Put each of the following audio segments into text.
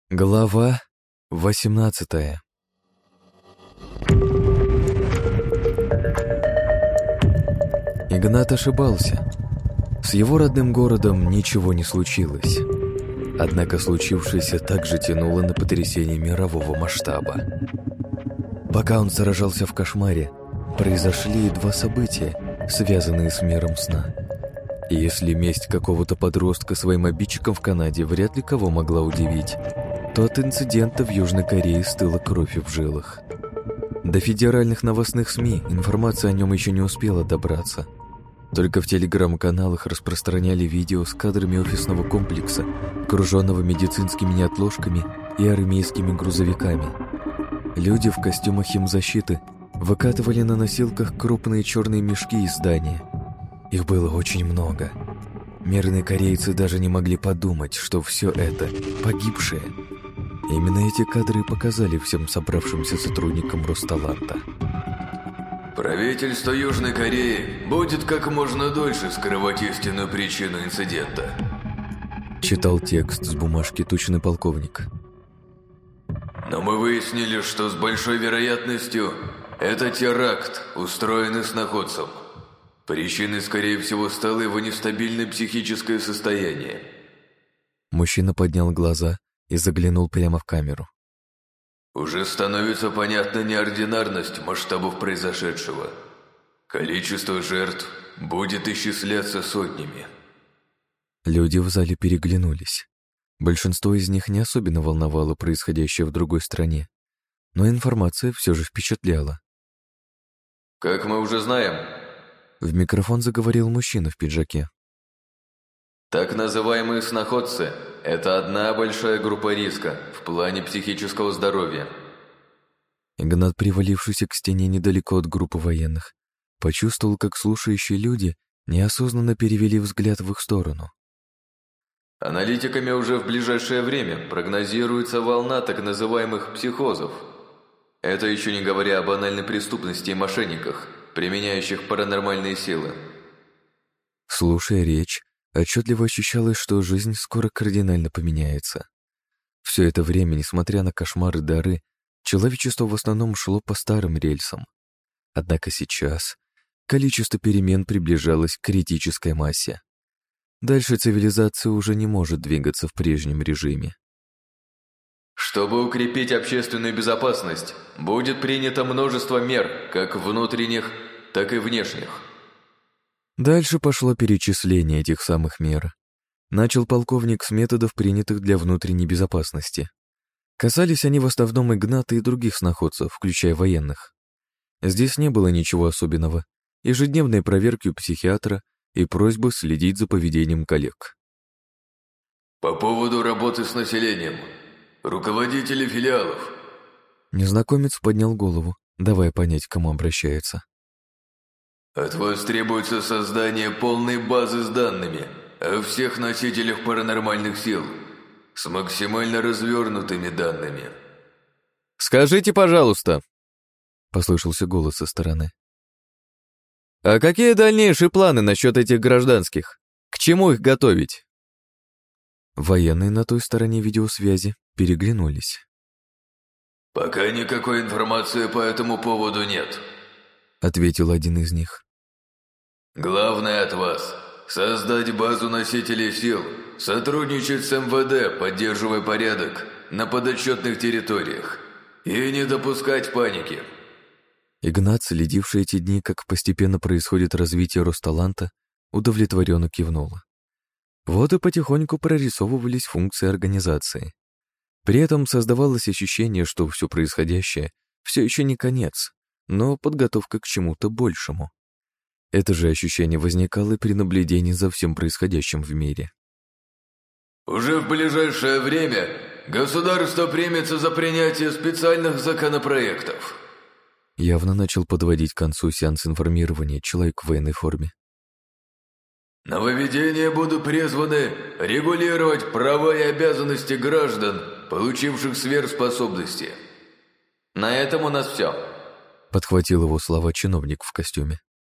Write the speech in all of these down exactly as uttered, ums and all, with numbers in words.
Глава восемнадцатая. Игнат ошибался. С его родным городом ничего не случилось. Однако случившееся также тянуло на потрясение мирового масштаба. Пока он сражался в кошмаре, произошли два события, связанные с миром сна. И если месть какого-то подростка своим обидчикам в Канаде вряд ли кого могла удивить, то от инцидента в Южной Корее стыла кровь в жилах. До федеральных новостных СМИ информация о нем еще не успела добраться. Только в телеграм-каналах распространяли видео с кадрами офисного комплекса, окруженного медицинскими неотложками и армейскими грузовиками. Люди в костюмах химзащиты выкатывали на носилках крупные черные мешки из здания. Их было очень много. Мирные корейцы даже не могли подумать, что все это погибшие. Именно эти кадры показали всем собравшимся сотрудникам Росталанта. Правительство Южной Кореи будет как можно дольше скрывать истинную причину инцидента. Читал текст с бумажки тучный полковник. Но мы выяснили, что с большой вероятностью это теракт, устроенный сноходцем. Причиной, скорее всего, стало его нестабильное психическое состояние. Мужчина поднял глаза и заглянул прямо в камеру. Уже становится понятна неординарность масштабов произошедшего. Количество жертв будет исчисляться сотнями. Люди в зале переглянулись. Большинство из них не особенно волновало происходящее в другой стране, но информация все же впечатляла. Как мы уже знаем, в микрофон заговорил мужчина в пиджаке. Так называемые сноходцы – это одна большая группа риска в плане психического здоровья. Игнат, привалившийся к стене недалеко от группы военных, почувствовал, как слушающие люди неосознанно перевели взгляд в их сторону. Аналитиками уже в ближайшее время прогнозируется волна так называемых психозов. Это еще не говоря о банальной преступности и мошенниках, применяющих паранормальные силы. Слушая речь, отчетливо ощущалось, что жизнь скоро кардинально поменяется. Все это время, несмотря на кошмары и дары, человечество в основном шло по старым рельсам. Однако сейчас количество перемен приближалось к критической массе. Дальше цивилизация уже не может двигаться в прежнем режиме. Чтобы укрепить общественную безопасность, будет принято множество мер, как внутренних, так и внешних. Дальше пошло перечисление этих самых мер. Начал полковник с методов, принятых для внутренней безопасности. Касались они в основном Игната и других сноходцев, включая военных. Здесь не было ничего особенного. Ежедневные проверки у психиатра и просьбы следить за поведением коллег. По поводу работы с населением. Руководители филиалов. Незнакомец поднял голову, давая понять, к кому обращается. От вас требуется создание полной базы с данными о всех носителях паранормальных сил с максимально развернутыми данными. «Скажите, пожалуйста», — послышался голос со стороны. «А какие дальнейшие планы насчет этих гражданских? К чему их готовить?» Военные на той стороне видеосвязи переглянулись. «Пока никакой информации по этому поводу нет», — ответил один из них. «Главное от вас — создать базу носителей сил, сотрудничать с эм вэ дэ, поддерживая порядок на подотчетных территориях и не допускать паники». Игнат, следивший эти дни, как постепенно происходит развитие Росталанта, удовлетворенно кивнула. Вот и потихоньку прорисовывались функции организации. При этом создавалось ощущение, что все происходящее все еще не конец, но подготовка к чему-то большему. Это же ощущение возникало и при наблюдении за всем происходящим в мире. «Уже в ближайшее время государство примется за принятие специальных законопроектов». Явно начал подводить к концу сеанс информирования человек в военной форме. «Нововведения будут призваны регулировать права и обязанности граждан, получивших сверхспособности». «На этом у нас все», — подхватил его слова чиновник в костюме.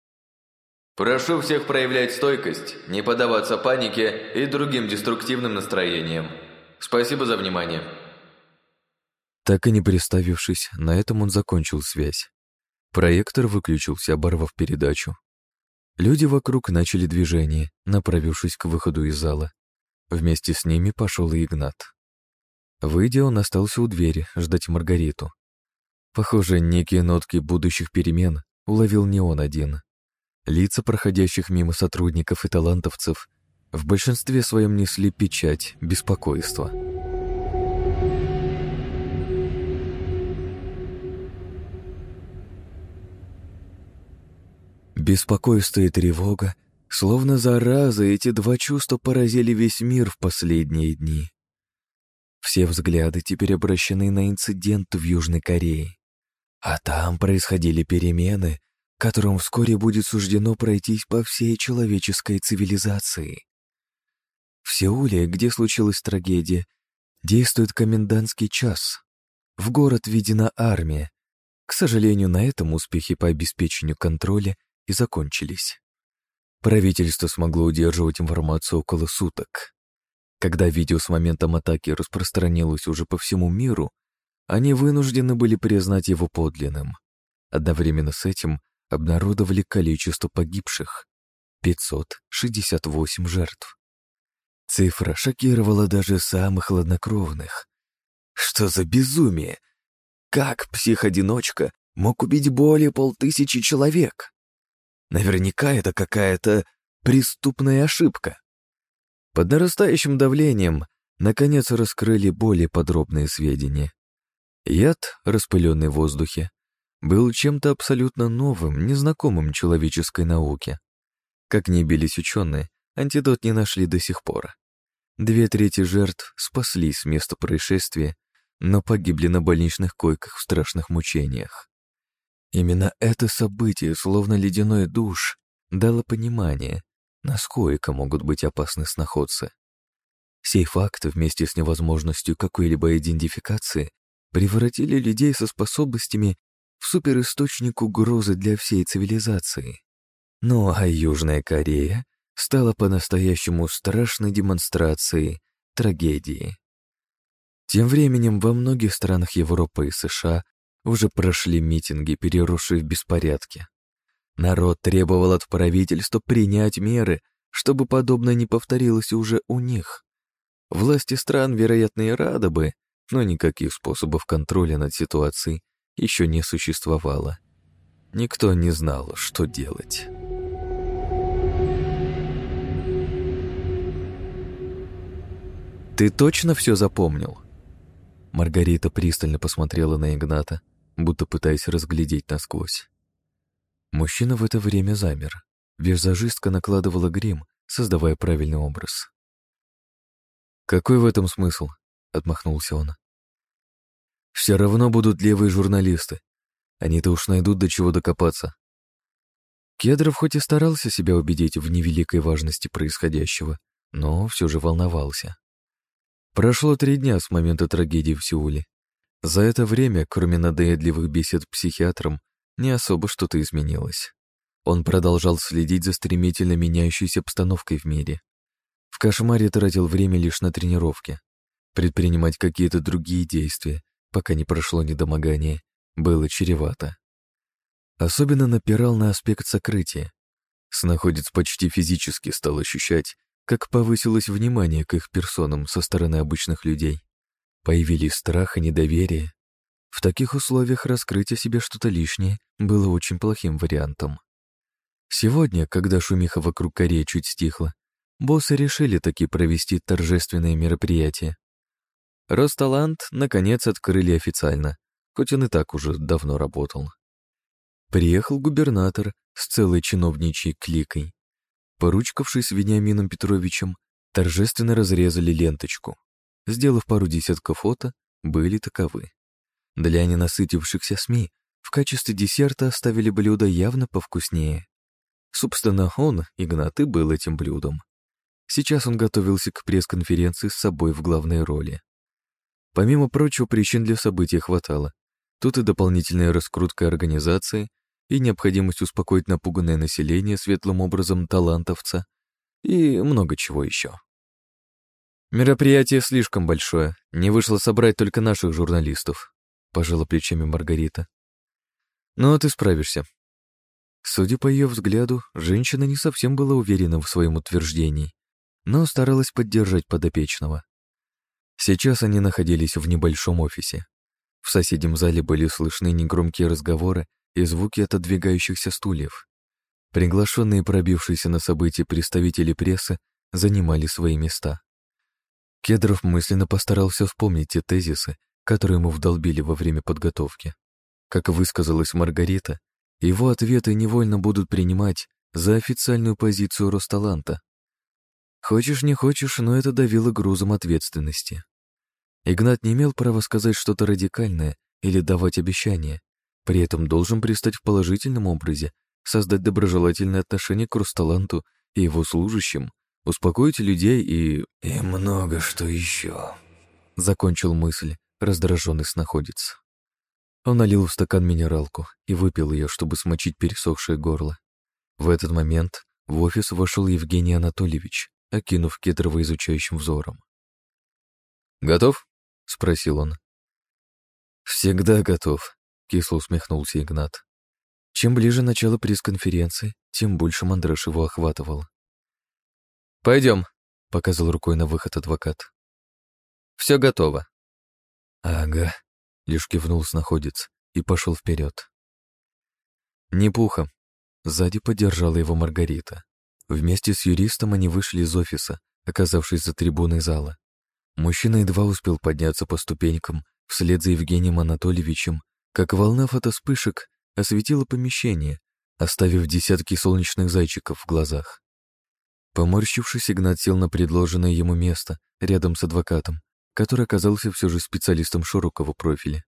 «Прошу всех проявлять стойкость, не поддаваться панике и другим деструктивным настроениям. Спасибо за внимание». Так и не приставившись, на этом он закончил связь. Проектор выключился, оборвав передачу. Люди вокруг начали движение, направившись к выходу из зала. Вместе с ними пошел и Игнат. Выйдя, он остался у двери, ждать Маргариту. Похоже, некие нотки будущих перемен уловил не он один. Лица проходящих мимо сотрудников и талантовцев в большинстве своем несли печать беспокойства. Беспокойство и тревога, словно зараза, эти два чувства поразили весь мир в последние дни. Все взгляды теперь обращены на инцидент в Южной Корее. А там происходили перемены, которым вскоре будет суждено пройтись по всей человеческой цивилизации. В Сеуле, где случилась трагедия, действует комендантский час. В город введена армия. К сожалению, на этом успехи по обеспечению контроля и закончились. Правительство смогло удерживать информацию около суток. Когда видео с моментом атаки распространилось уже по всему миру, они вынуждены были признать его подлинным. Одновременно с этим обнародовали количество погибших — пятьсот шестьдесят восемь жертв. Цифра шокировала даже самых хладнокровных. Что за безумие? Как псих-одиночка мог убить более полтысячи человек? Наверняка это какая-то преступная ошибка. Под нарастающим давлением наконец раскрыли более подробные сведения. Яд, распыленный в воздухе, был чем-то абсолютно новым, незнакомым человеческой науке. Как ни бились ученые, антидот не нашли до сих пор. Две трети жертв спаслись с места происшествия, но погибли на больничных койках в страшных мучениях. Именно это событие, словно ледяной душ, дало понимание, насколько могут быть опасны сноходцы. Сей факт, вместе с невозможностью какой-либо идентификации, превратили людей со способностями в суперисточник угрозы для всей цивилизации. Ну а Южная Корея стала по-настоящему страшной демонстрацией трагедии. Тем временем во многих странах Европы и США уже прошли митинги, переросшие в беспорядки. Народ требовал от правительства принять меры, чтобы подобное не повторилось уже у них. Власти стран, вероятно, и рады бы, но никаких способов контроля над ситуацией еще не существовало. Никто не знал, что делать. «Ты точно все запомнил?» Маргарита пристально посмотрела на Игната, будто пытаясь разглядеть насквозь. Мужчина в это время замер. Визажистка накладывала грим, создавая правильный образ. «Какой в этом смысл?» — отмахнулся он. «Все равно будут левые журналисты. Они-то уж найдут, до чего докопаться». Кедров хоть и старался себя убедить в невеликой важности происходящего, но все же волновался. Прошло три дня с момента трагедии в Сеуле. За это время, кроме надоедливых бесед с психиатром, не особо что-то изменилось. Он продолжал следить за стремительно меняющейся обстановкой в мире. В кошмаре тратил время лишь на тренировки. Предпринимать какие-то другие действия, пока не прошло недомогание, было чревато. Особенно напирал на аспект сокрытия. Сноходец почти физически стал ощущать, как повысилось внимание к их персонам со стороны обычных людей. Появились страх и недоверие. В таких условиях раскрыть о себе что-то лишнее было очень плохим вариантом. Сегодня, когда шумиха вокруг Кореи чуть стихла, боссы решили таки провести торжественное мероприятие. Росталант, наконец, открыли официально, хоть он и так уже давно работал. Приехал губернатор с целой чиновничьей кликой. Поручкавшись с Вениамином Петровичем, торжественно разрезали ленточку. Сделав пару десятков фото, были таковы. Для ненасытившихся СМИ в качестве десерта оставили блюдо явно повкуснее. Собственно, он, Игнат, и был этим блюдом. Сейчас он готовился к пресс-конференции с собой в главной роли. Помимо прочего, причин для события хватало. Тут и дополнительная раскрутка организации, и необходимость успокоить напуганное население светлым образом талантовца, и много чего еще. Мероприятие слишком большое, не вышло собрать только наших журналистов, — пожала плечами Маргарита. «Но ты справишься». Судя по ее взгляду, женщина не совсем была уверена в своем утверждении, но старалась поддержать подопечного. Сейчас они находились в небольшом офисе. В соседнем зале были слышны негромкие разговоры и звуки отодвигающихся стульев. Приглашенные, пробившиеся на события представители прессы, занимали свои места. Кедров мысленно постарался вспомнить те тезисы, которые ему вдолбили во время подготовки. Как высказалась Маргарита, его ответы невольно будут принимать за официальную позицию Росталанта. Хочешь не хочешь, но это давило грузом ответственности. Игнат не имел права сказать что-то радикальное или давать обещания, при этом должен пристать в положительном образе, создать доброжелательные отношения к Росталанту и его служащим, успокоить людей и... «И много что еще», — закончил мысль раздраженный снаходец. Он налил в стакан минералку и выпил ее, чтобы смочить пересохшее горло. В этот момент в офис вошел Евгений Анатольевич, окинув Кедрова изучающим взором. «Готов?» — спросил он. «Всегда готов», — кисло усмехнулся Игнат. Чем ближе начало пресс-конференции, тем больше мандраж его охватывал. «Пойдем», — показал рукой на выход адвокат. «Все готово». «Ага», — лишь кивнул снаходец и пошел вперед. «Не пуха». Сзади поддержала его Маргарита. Вместе с юристом они вышли из офиса, оказавшись за трибуной зала. Мужчина едва успел подняться по ступенькам вслед за Евгением Анатольевичем, как волна фотоспышек осветила помещение, оставив десятки солнечных зайчиков в глазах. Поморщившись, Игнат сел на предложенное ему место рядом с адвокатом, который оказался все же специалистом широкого профиля.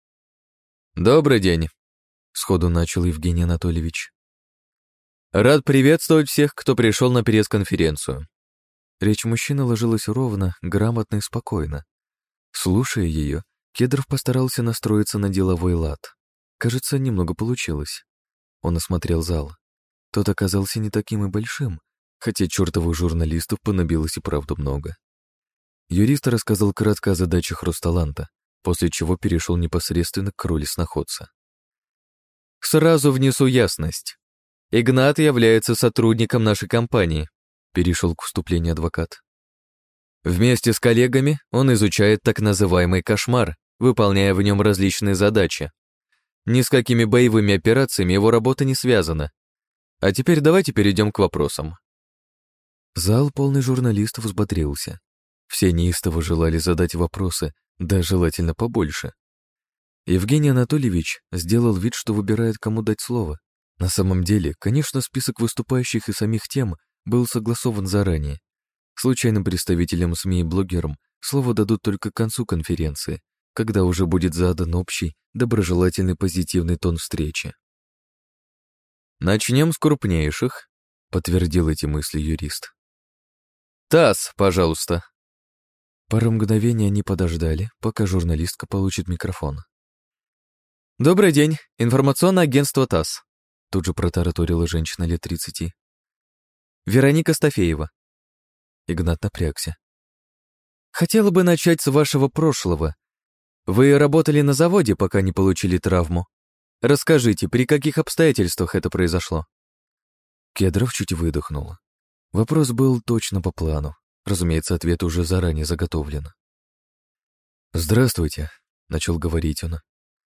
«Добрый день», — сходу начал Евгений Анатольевич. «Рад приветствовать всех, кто пришел на пресс-конференцию». Речь мужчины ложилась ровно, грамотно и спокойно. Слушая ее, Кедров постарался настроиться на деловой лад. Кажется, немного получилось. Он осмотрел зал. Тот оказался не таким и большим, хотя чертовых журналистов понабилось и правда много. Юрист рассказал кратко о задачах Росталанта, после чего перешел непосредственно к роли сноходца. «Сразу внесу ясность. Игнат является сотрудником нашей компании», — перешел к вступлению адвокат. «Вместе с коллегами он изучает так называемый кошмар, выполняя в нем различные задачи. Ни с какими боевыми операциями его работа не связана. А теперь давайте перейдем к вопросам». Зал, полный журналистов, взбодрился. Все неистово желали задать вопросы, да желательно побольше. Евгений Анатольевич сделал вид, что выбирает, кому дать слово. На самом деле, конечно, список выступающих и самих тем был согласован заранее. Случайным представителям СМИ и блогерам слово дадут только к концу конференции, когда уже будет задан общий, доброжелательный, позитивный тон встречи. «Начнем с крупнейших», — подтвердил эти мысли юрист. «ТАСС, пожалуйста». Пару мгновений они подождали, пока журналистка получит микрофон. «Добрый день, информационное агентство ТАСС», — тут же протараторила женщина лет тридцати. «Вероника Стафеева». Игнат напрягся. «Хотела бы начать с вашего прошлого. Вы работали на заводе, пока не получили травму. Расскажите, при каких обстоятельствах это произошло?» Кедров чуть выдохнул. Вопрос был точно по плану. Разумеется, ответ уже заранее заготовлен. «Здравствуйте», — начал говорить он.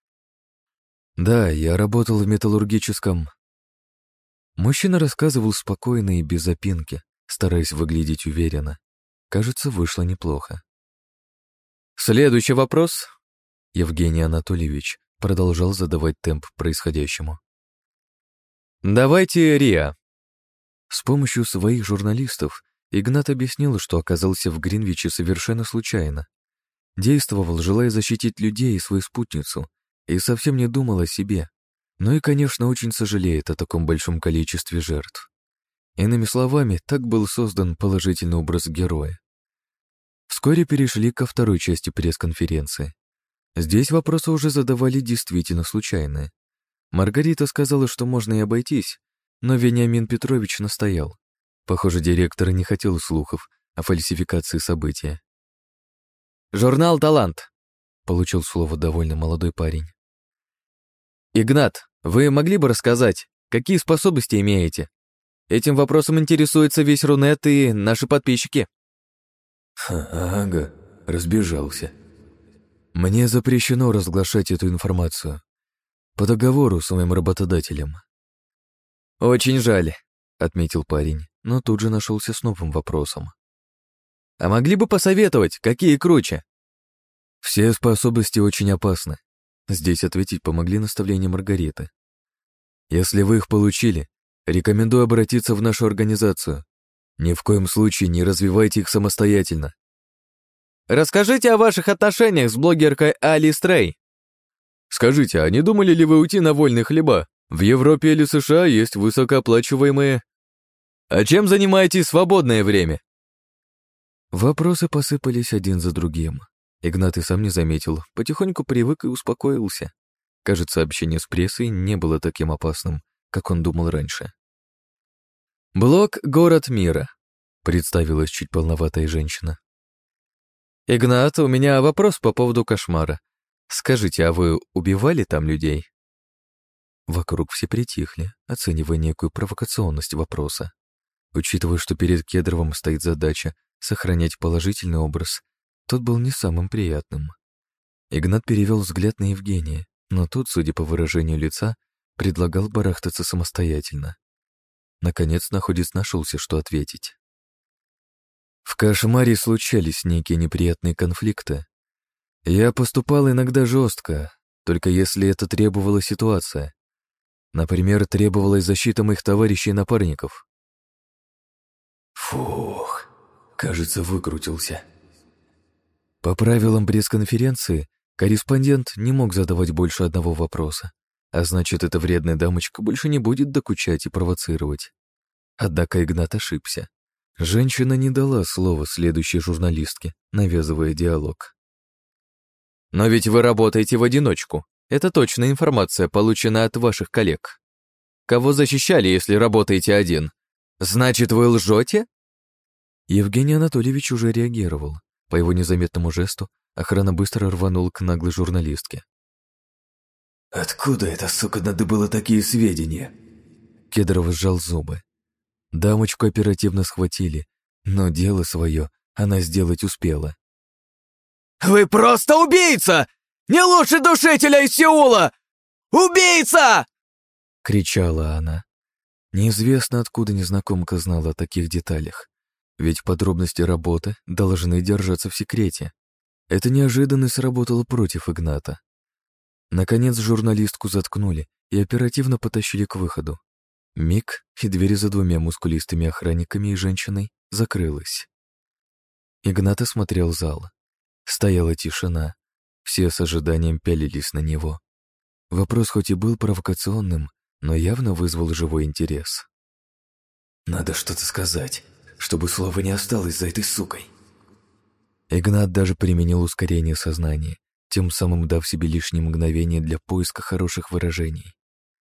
«Да, я работал в металлургическом...» Мужчина рассказывал спокойно и без запинки, стараясь выглядеть уверенно. Кажется, вышло неплохо. «Следующий вопрос», — Евгений Анатольевич продолжал задавать темп происходящему. «Давайте РИА». С помощью своих журналистов Игнат объяснил, что оказался в Гринвиче совершенно случайно. Действовал, желая защитить людей и свою спутницу, и совсем не думал о себе. Ну и, конечно, очень сожалеет о таком большом количестве жертв. Иными словами, так был создан положительный образ героя. Вскоре перешли ко второй части пресс-конференции. Здесь вопросы уже задавали действительно случайные. Маргарита сказала, что можно и обойтись, но Вениамин Петрович настоял. Похоже, директор не хотел слухов о фальсификации события. «Журнал «Талант». получил слово довольно молодой парень. «Игнат, вы могли бы рассказать, какие способности имеете? Этим вопросом интересуется весь Рунет и наши подписчики». Ха, ага, разбежался. Мне запрещено разглашать эту информацию. По договору с моим работодателем. «Очень жаль», — отметил парень, но тут же нашелся с новым вопросом. «А могли бы посоветовать, какие круче?» «Все способности очень опасны. Здесь ответить помогли наставления Маргариты. Если вы их получили, рекомендую обратиться в нашу организацию. Ни в коем случае не развивайте их самостоятельно». «Расскажите о ваших отношениях с блогеркой Али Стрей». «Скажите, а не думали ли вы уйти на вольные хлеба? В Европе или США есть высокооплачиваемые...» «А чем занимаетесь в свободное время?» Вопросы посыпались один за другим. Игнат и сам не заметил, потихоньку привык и успокоился. Кажется, общение с прессой не было таким опасным, как он думал раньше. «Блог «Город мира», — представилась чуть полноватая женщина. «Игнат, у меня вопрос по поводу кошмара. Скажите, а вы убивали там людей?» Вокруг все притихли, оценивая некую провокационность вопроса. Учитывая, что перед Кедровым стоит задача сохранять положительный образ, тот был не самым приятным. Игнат перевел взгляд на Евгения, но тот, судя по выражению лица, предлагал барахтаться самостоятельно. Наконец находец нашелся, что ответить. В кошмаре случались некие неприятные конфликты. Я поступал иногда жестко, только если это требовала ситуация. Например, требовалась защита моих товарищей и напарников. Фух, кажется, выкрутился. По правилам пресс-конференции, корреспондент не мог задавать больше одного вопроса, а значит, эта вредная дамочка больше не будет докучать и провоцировать. Однако Игнат ошибся. Женщина не дала слова следующей журналистке, навязывая диалог. «Но ведь вы работаете в одиночку. Это точная информация, полученная от ваших коллег. Кого защищали, если работаете один? Значит, вы лжете?» Евгений Анатольевич уже реагировал. По его незаметному жесту охрана быстро рванула к наглой журналистке. «Откуда эта сука надобыла такие сведения?» Кедров сжал зубы. Дамочку оперативно схватили, но дело свое она сделать успела. «Вы просто убийца! Не лучше душителя из Сеула! Убийца!» — кричала она. Неизвестно, откуда незнакомка знала о таких деталях, ведь подробности работы должны держаться в секрете. Эта неожиданность сработала против Игната. Наконец журналистку заткнули и оперативно потащили к выходу. Миг, и дверь за двумя мускулистыми охранниками и женщиной закрылась. Игнат осмотрел зал. Стояла тишина. Все с ожиданием пялились на него. Вопрос хоть и был провокационным, но явно вызвал живой интерес. «Надо что-то сказать, чтобы слова не осталось за этой сукой». Игнат даже применил ускорение сознания, тем самым дав себе лишние мгновения для поиска хороших выражений.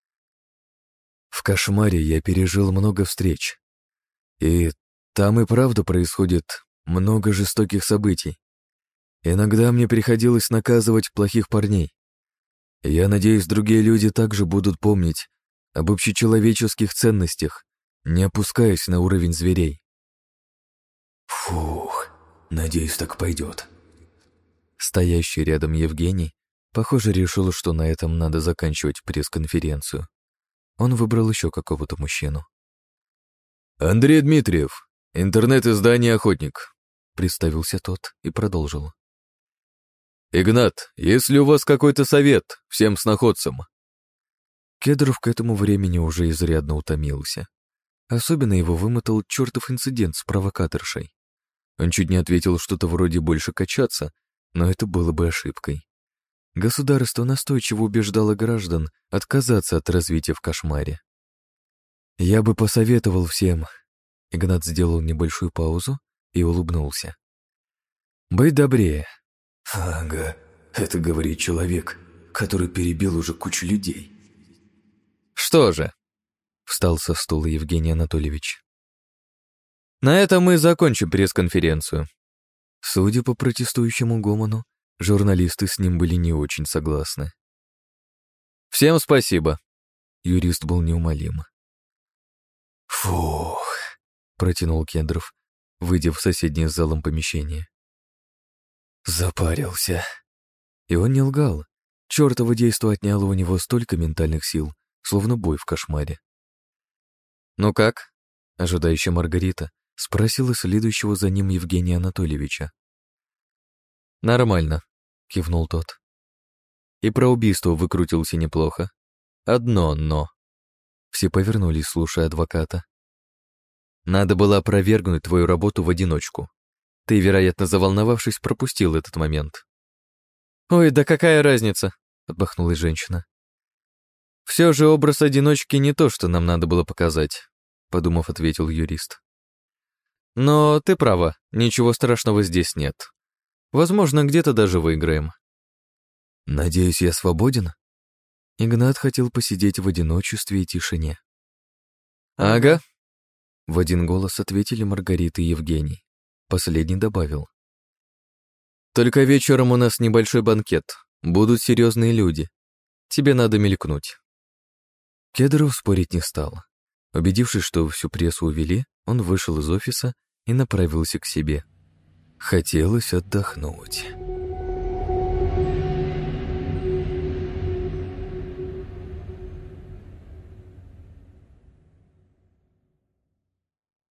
В кошмаре я пережил много встреч. И там и правда происходит много жестоких событий. Иногда мне приходилось наказывать плохих парней. Я надеюсь, другие люди также будут помнить об общечеловеческих ценностях, не опускаясь на уровень зверей. Фух, надеюсь, так пойдет. Стоящий рядом Евгений, похоже, решил, что на этом надо заканчивать пресс-конференцию. Он выбрал еще какого-то мужчину. «Андрей Дмитриев, интернет-издание «Охотник», — представился тот и продолжил. «Игнат, есть ли у вас какой-то совет всем сноходцам?» Кедров к этому времени уже изрядно утомился. Особенно его вымотал чертов инцидент с провокаторшей. Он чуть не ответил что-то вроде «больше качаться», но это было бы ошибкой. Государство настойчиво убеждало граждан отказаться от развития в кошмаре. Я бы посоветовал всем... Игнат сделал небольшую паузу и улыбнулся. Быть добрее. Ага, это говорит человек, который перебил уже кучу людей. Что же? Встал со стула Евгений Анатольевич. На этом мы закончим пресс-конференцию. Судя по протестующему гомону, Журналисты с ним были не очень согласны. «Всем спасибо!» Юрист был неумолим. «Фух!» — протянул Кендров, выйдя в соседнее с залом помещение. «Запарился!» И он не лгал. Чёртово действо отняло у него столько ментальных сил, словно бой в кошмаре. «Ну как?» — ожидающая Маргарита спросила следующего за ним Евгения Анатольевича. «Нормально», — кивнул тот. «И про убийство выкрутился неплохо. Одно «но». Все повернулись, слушая адвоката. «Надо было опровергнуть твою работу в одиночку. Ты, вероятно, заволновавшись, пропустил этот момент». «Ой, да какая разница?» — отмахнулась женщина. «Все же образ одиночки не то, что нам надо было показать», — подумав, ответил юрист. «Но ты права, ничего страшного здесь нет. Возможно, где-то даже выиграем». «Надеюсь, я свободен?» Игнат хотел посидеть в одиночестве и тишине. «Ага», — в один голос ответили Маргарита и Евгений. Последний добавил. «Только вечером у нас небольшой банкет. Будут серьезные люди. Тебе надо мелькнуть». Кедров спорить не стал. Убедившись, что всю прессу увели, он вышел из офиса и направился к себе. Хотелось отдохнуть.